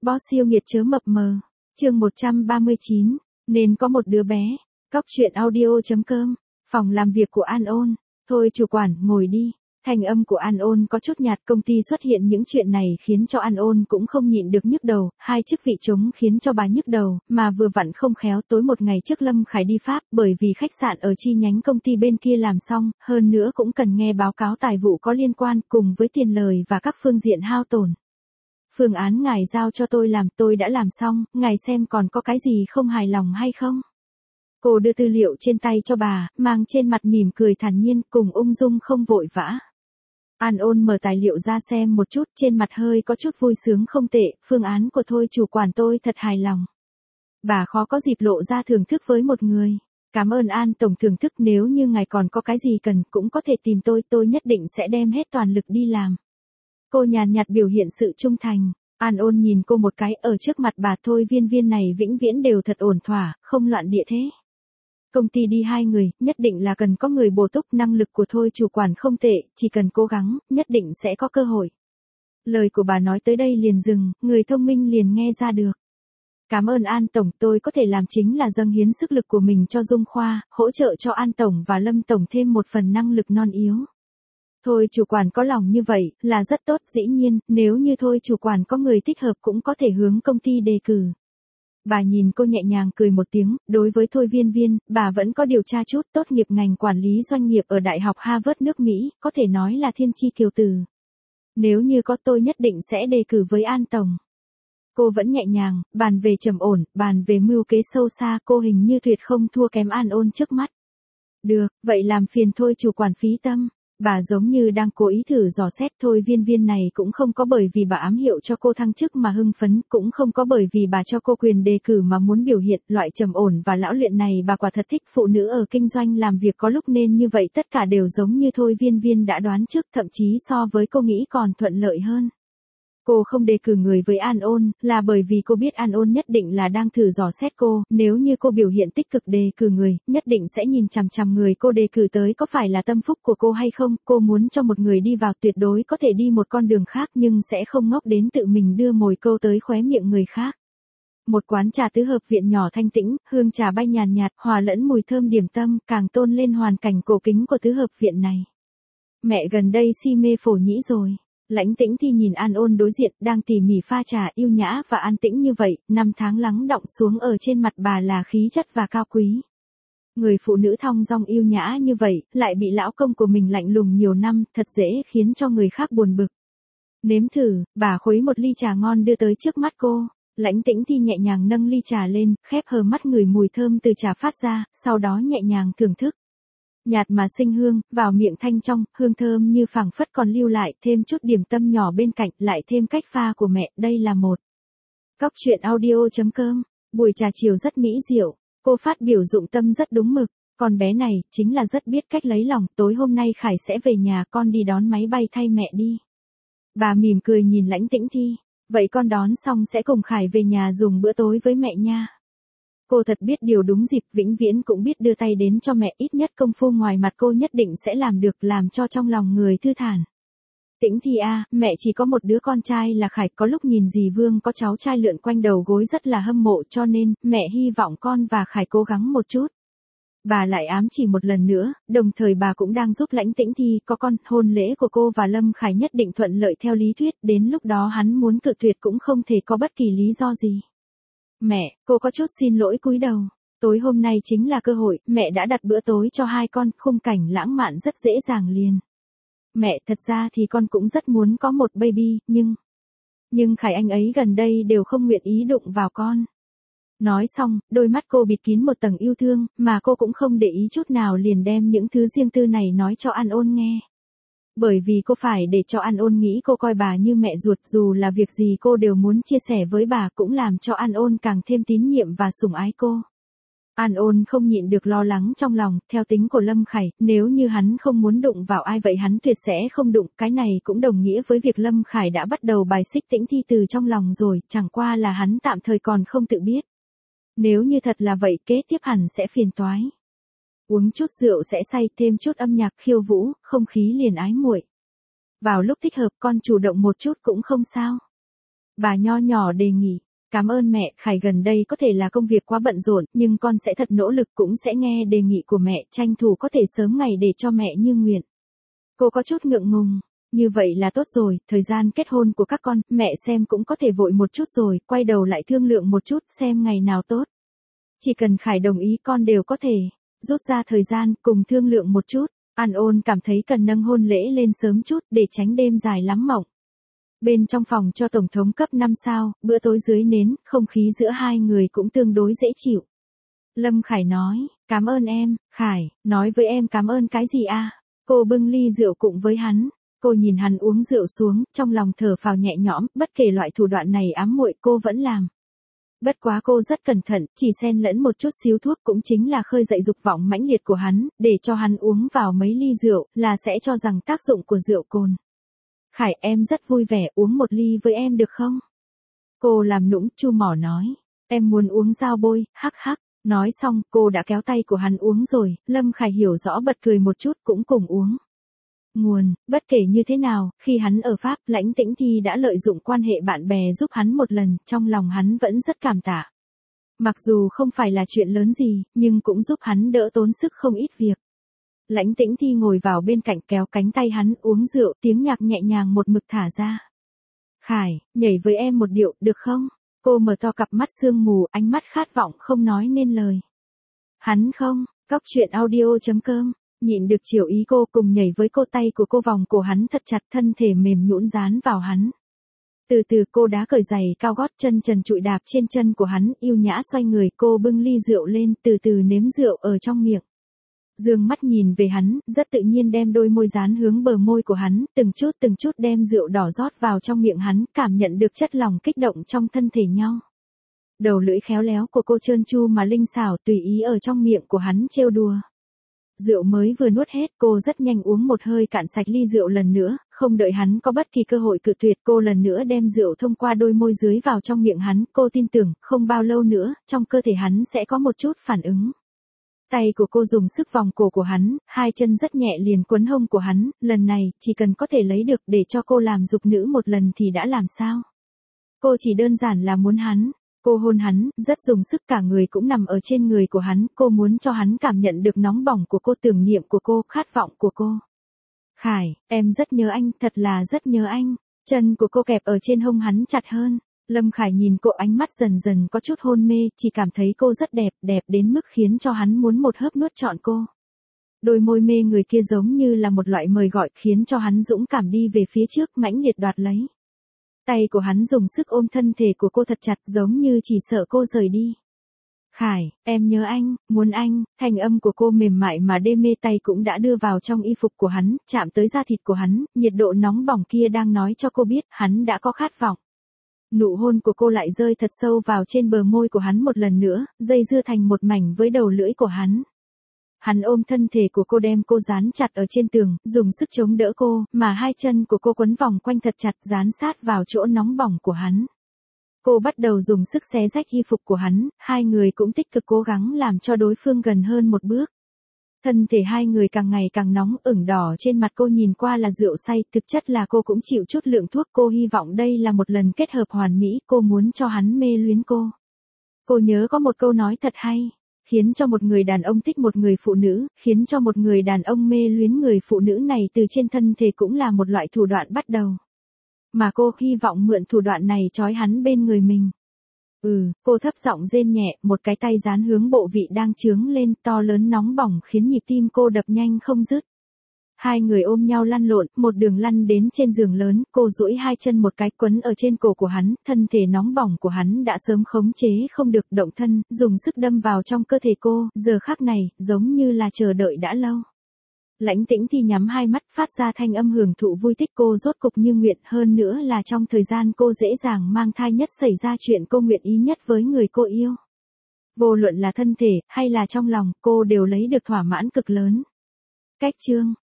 Boss siêu nghiệt chớ mập mờ. Chương 139, nên có một đứa bé. Cóc truyện audio.com. Phòng làm việc của An Ôn. Thôi chủ quản, ngồi đi. Thành âm của An Ôn có chút nhạt, công ty xuất hiện những chuyện này khiến cho An Ôn cũng không nhịn được nhức đầu, hai chức vị trống khiến cho bà nhức đầu, mà vừa vặn không khéo tối một ngày trước Lâm Khải đi Pháp, bởi vì khách sạn ở chi nhánh công ty bên kia làm xong, hơn nữa cũng cần nghe báo cáo tài vụ có liên quan cùng với tiền lời và các phương diện hao tổn. Phương án ngài giao cho tôi làm tôi đã làm xong, ngài xem còn có cái gì không hài lòng hay không? Cô đưa tư liệu trên tay cho bà, mang trên mặt mỉm cười thản nhiên cùng ung dung không vội vã. An Ôn mở tài liệu ra xem một chút, trên mặt hơi có chút vui sướng không tệ, phương án của thôi chủ quản tôi thật hài lòng. Bà khó có dịp lộ ra thưởng thức với một người. Cảm ơn An Tổng thưởng thức, nếu như ngài còn có cái gì cần cũng có thể tìm tôi nhất định sẽ đem hết toàn lực đi làm. Cô nhàn nhạt biểu hiện sự trung thành. An Ôn nhìn cô một cái, ở trước mặt bà thôi viên này vĩnh viễn đều thật ổn thỏa, không loạn địa thế. Công ty đi hai người, nhất định là cần có người bổ túc, năng lực của thôi chủ quản không tệ, chỉ cần cố gắng, nhất định sẽ có cơ hội. Lời của bà nói tới đây liền dừng, người thông minh liền nghe ra được. Cảm ơn An Tổng, tôi có thể làm chính là dâng hiến sức lực của mình cho Dung Khoa, hỗ trợ cho An Tổng và Lâm Tổng thêm một phần năng lực non yếu. Thôi chủ quản có lòng như vậy, là rất tốt, dĩ nhiên, nếu như thôi chủ quản có người thích hợp cũng có thể hướng công ty đề cử. Bà nhìn cô nhẹ nhàng cười một tiếng, đối với thôi viên, bà vẫn có điều tra chút, tốt nghiệp ngành quản lý doanh nghiệp ở Đại học Harvard nước Mỹ, có thể nói là thiên chi kiều tử. Nếu như có tôi nhất định sẽ đề cử với An Tổng. Cô vẫn nhẹ nhàng, bàn về trầm ổn, bàn về mưu kế sâu xa, cô hình như tuyệt không thua kém An Ôn trước mắt. Được, vậy làm phiền thôi chủ quản phí tâm. Bà giống như đang cố ý thử dò xét thôi viên này cũng không có bởi vì bà ám hiệu cho cô thăng chức mà hưng phấn, cũng không có bởi vì bà cho cô quyền đề cử mà muốn biểu hiện, loại trầm ổn và lão luyện này bà quả thật thích, phụ nữ ở kinh doanh làm việc có lúc nên như vậy, tất cả đều giống như thôi viên đã đoán trước, thậm chí so với cô nghĩ còn thuận lợi hơn. Cô không đề cử người với An Ôn, là bởi vì cô biết An Ôn nhất định là đang thử dò xét cô, nếu như cô biểu hiện tích cực đề cử người, nhất định sẽ nhìn chằm chằm người cô đề cử tới có phải là tâm phúc của cô hay không, cô muốn cho một người đi vào tuyệt đối có thể đi một con đường khác nhưng sẽ không ngốc đến tự mình đưa mồi câu tới khóe miệng người khác. Một quán trà tứ hợp viện nhỏ thanh tĩnh, hương trà bay nhàn nhạt, hòa lẫn mùi thơm điểm tâm, càng tôn lên hoàn cảnh cổ kính của tứ hợp viện này. Mẹ gần đây si mê phổ nhĩ rồi. Lãnh Tĩnh Thi nhìn An Ôn đối diện, đang tỉ mỉ pha trà, yêu nhã và an tĩnh như vậy, năm tháng lắng đọng xuống ở trên mặt bà là khí chất và cao quý. Người phụ nữ thong dong yêu nhã như vậy, lại bị lão công của mình lạnh lùng nhiều năm, thật dễ khiến cho người khác buồn bực. Nếm thử, bà khuấy một ly trà ngon đưa tới trước mắt cô. Lãnh Tĩnh Thi nhẹ nhàng nâng ly trà lên, khép hờ mắt ngửi mùi thơm từ trà phát ra, sau đó nhẹ nhàng thưởng thức. Nhạt mà sinh hương, vào miệng thanh trong, hương thơm như phảng phất còn lưu lại, thêm chút điểm tâm nhỏ bên cạnh, lại thêm cách pha của mẹ, đây là một. Cóc truyện audio.com, buổi trà chiều rất mỹ diệu, cô phát biểu dụng tâm rất đúng mực, con bé này, chính là rất biết cách lấy lòng, tối hôm nay Khải sẽ về nhà, con đi đón máy bay thay mẹ đi. Bà mỉm cười nhìn Lãnh Tĩnh Thi, vậy con đón xong sẽ cùng Khải về nhà dùng bữa tối với mẹ nha. Cô thật biết điều đúng dịp, vĩnh viễn cũng biết đưa tay đến cho mẹ, ít nhất công phu ngoài mặt cô nhất định sẽ làm được, làm cho trong lòng người thư thản. Tĩnh Thi a, mẹ chỉ có một đứa con trai là Khải, có lúc nhìn dì Vương có cháu trai lượn quanh đầu gối rất là hâm mộ, cho nên, mẹ hy vọng con và Khải cố gắng một chút. Bà lại ám chỉ một lần nữa, đồng thời bà cũng đang giúp Lãnh Tĩnh Thi có con, hôn lễ của cô và Lâm Khải nhất định thuận lợi theo lý thuyết, đến lúc đó hắn muốn cự tuyệt cũng không thể có bất kỳ lý do gì. Mẹ, cô có chút xin lỗi cúi đầu. Tối hôm nay chính là cơ hội, mẹ đã đặt bữa tối cho hai con, khung cảnh lãng mạn rất dễ dàng liền. Mẹ, thật ra thì con cũng rất muốn có một baby, nhưng Khải anh ấy gần đây đều không nguyện ý đụng vào con. Nói xong, đôi mắt cô bịt kín một tầng yêu thương, mà cô cũng không để ý chút nào liền đem những thứ riêng tư này nói cho An Ôn nghe. Bởi vì cô phải để cho An Ôn nghĩ cô coi bà như mẹ ruột, dù là việc gì cô đều muốn chia sẻ với bà, cũng làm cho An Ôn càng thêm tín nhiệm và sủng ái cô. An Ôn không nhịn được lo lắng trong lòng, theo tính của Lâm Khải, nếu như hắn không muốn đụng vào ai vậy hắn tuyệt sẽ không đụng, cái này cũng đồng nghĩa với việc Lâm Khải đã bắt đầu bài xích Tĩnh Thi từ trong lòng rồi, chẳng qua là hắn tạm thời còn không tự biết. Nếu như thật là vậy, kế tiếp hẳn sẽ phiền toái. Uống chút rượu sẽ say, thêm chút âm nhạc khiêu vũ, không khí liền ái muội. Vào lúc thích hợp con chủ động một chút cũng không sao. Bà nho nhỏ đề nghị. Cảm ơn mẹ, Khải gần đây có thể là công việc quá bận rộn, nhưng con sẽ thật nỗ lực cũng sẽ nghe đề nghị của mẹ, tranh thủ có thể sớm ngày để cho mẹ như nguyện. Cô có chút ngượng ngùng. Như vậy là tốt rồi, thời gian kết hôn của các con, mẹ xem cũng có thể vội một chút rồi, quay đầu lại thương lượng một chút xem ngày nào tốt. Chỉ cần Khải đồng ý con đều có thể rút ra thời gian cùng thương lượng một chút. An Ôn cảm thấy cần nâng hôn lễ lên sớm chút để tránh đêm dài lắm mộng. Bên trong phòng cho tổng thống cấp 5 sao, bữa tối dưới nến, không khí giữa hai người cũng tương đối dễ chịu. Lâm Khải nói, cảm ơn em, Khải, nói với em cảm ơn cái gì à? Cô bưng ly rượu cùng với hắn. Cô nhìn hắn uống rượu xuống, trong lòng thở phào nhẹ nhõm, bất kể loại thủ đoạn này ám muội cô vẫn làm. Bất quá cô rất cẩn thận, chỉ xen lẫn một chút xíu thuốc cũng chính là khơi dậy dục vọng mãnh liệt của hắn, để cho hắn uống vào mấy ly rượu, là sẽ cho rằng tác dụng của rượu cồn. Khải, em rất vui vẻ, uống một ly với em được không? Cô làm nũng, chu mỏ nói. Em muốn uống dao bôi, hắc hắc. Nói xong, cô đã kéo tay của hắn uống rồi, Lâm Khải hiểu rõ bật cười một chút cũng cùng uống. Nguồn, bất kể như thế nào, khi hắn ở Pháp, Lãnh Tĩnh Thi đã lợi dụng quan hệ bạn bè giúp hắn một lần, trong lòng hắn vẫn rất cảm tạ. Mặc dù không phải là chuyện lớn gì, nhưng cũng giúp hắn đỡ tốn sức không ít việc. Lãnh Tĩnh Thi ngồi vào bên cạnh kéo cánh tay hắn uống rượu, tiếng nhạc nhẹ nhàng một mực thả ra. Khải, nhảy với em một điệu, được không? Cô mở to cặp mắt sương mù, ánh mắt khát vọng không nói nên lời. Hắn không, Cóc truyện audio.com. Nhịn được chiều ý cô cùng nhảy với cô, tay của cô vòng cổ hắn thật chặt, thân thể mềm nhũn dán vào hắn. Từ từ cô đá cởi giày cao gót, chân trần trụi đạp trên chân của hắn, yêu nhã xoay người, cô bưng ly rượu lên, từ từ nếm rượu ở trong miệng. Dương mắt nhìn về hắn, rất tự nhiên đem đôi môi dán hướng bờ môi của hắn, từng chút đem rượu đỏ rót vào trong miệng hắn, cảm nhận được chất lòng kích động trong thân thể nhau. Đầu lưỡi khéo léo của cô trơn tru mà linh xảo tùy ý ở trong miệng của hắn trêu đùa. Rượu mới vừa nuốt hết, cô rất nhanh uống một hơi cạn sạch ly rượu lần nữa, không đợi hắn có bất kỳ cơ hội cự tuyệt, cô lần nữa đem rượu thông qua đôi môi dưới vào trong miệng hắn, cô tin tưởng, không bao lâu nữa, trong cơ thể hắn sẽ có một chút phản ứng. Tay của cô dùng sức vòng cổ của hắn, hai chân rất nhẹ liền quấn hông của hắn, lần này, chỉ cần có thể lấy được để cho cô làm dục nữ một lần thì đã làm sao. Cô chỉ đơn giản là muốn hắn. Cô hôn hắn, rất dùng sức, cả người cũng nằm ở trên người của hắn, cô muốn cho hắn cảm nhận được nóng bỏng của cô, tưởng niệm của cô, khát vọng của cô. Khải, em rất nhớ anh, thật là rất nhớ anh. Chân của cô kẹp ở trên hông hắn chặt hơn. Lâm Khải nhìn cô, ánh mắt dần dần có chút hôn mê, chỉ cảm thấy cô rất đẹp, đẹp đến mức khiến cho hắn muốn một hớp nuốt trọn cô. Đôi môi mê người kia giống như là một loại mời gọi, khiến cho hắn dũng cảm đi về phía trước, mãnh liệt đoạt lấy. Tay của hắn dùng sức ôm thân thể của cô thật chặt, giống như chỉ sợ cô rời đi. Khải, em nhớ anh, muốn anh, thanh âm của cô mềm mại mà đê mê, tay cũng đã đưa vào trong y phục của hắn, chạm tới da thịt của hắn, nhiệt độ nóng bỏng kia đang nói cho cô biết, hắn đã có khát vọng. Nụ hôn của cô lại rơi thật sâu vào trên bờ môi của hắn một lần nữa, dây dưa thành một mảnh với đầu lưỡi của hắn. Hắn ôm thân thể của cô, đem cô dán chặt ở trên tường, dùng sức chống đỡ cô, mà hai chân của cô quấn vòng quanh thật chặt, dán sát vào chỗ nóng bỏng của hắn. Cô bắt đầu dùng sức xé rách y phục của hắn, hai người cũng tích cực cố gắng làm cho đối phương gần hơn một bước. Thân thể hai người càng ngày càng nóng, ửng đỏ trên mặt cô nhìn qua là rượu say, thực chất là cô cũng chịu chút lượng thuốc, cô hy vọng đây là một lần kết hợp hoàn mỹ, cô muốn cho hắn mê luyến cô. Cô nhớ có một câu nói thật hay. Khiến cho một người đàn ông thích một người phụ nữ, khiến cho một người đàn ông mê luyến người phụ nữ này từ trên thân thể cũng là một loại thủ đoạn bắt đầu. Mà cô hy vọng mượn thủ đoạn này trói hắn bên người mình. Cô thấp giọng rên nhẹ, một cái tay dán hướng bộ vị đang chướng lên, to lớn nóng bỏng khiến nhịp tim cô đập nhanh không dứt. Hai người ôm nhau lăn lộn, một đường lăn đến trên giường lớn, cô duỗi hai chân một cái quấn ở trên cổ của hắn, thân thể nóng bỏng của hắn đã sớm khống chế không được, động thân, dùng sức đâm vào trong cơ thể cô, giờ khắc này, giống như là chờ đợi đã lâu. Lãnh Tĩnh Thi nhắm hai mắt, phát ra thanh âm hưởng thụ vui thích, cô rốt cục như nguyện, hơn nữa là trong thời gian cô dễ dàng mang thai nhất, xảy ra chuyện cô nguyện ý nhất với người cô yêu. Vô luận là thân thể, hay là trong lòng, cô đều lấy được thỏa mãn cực lớn. Cách chương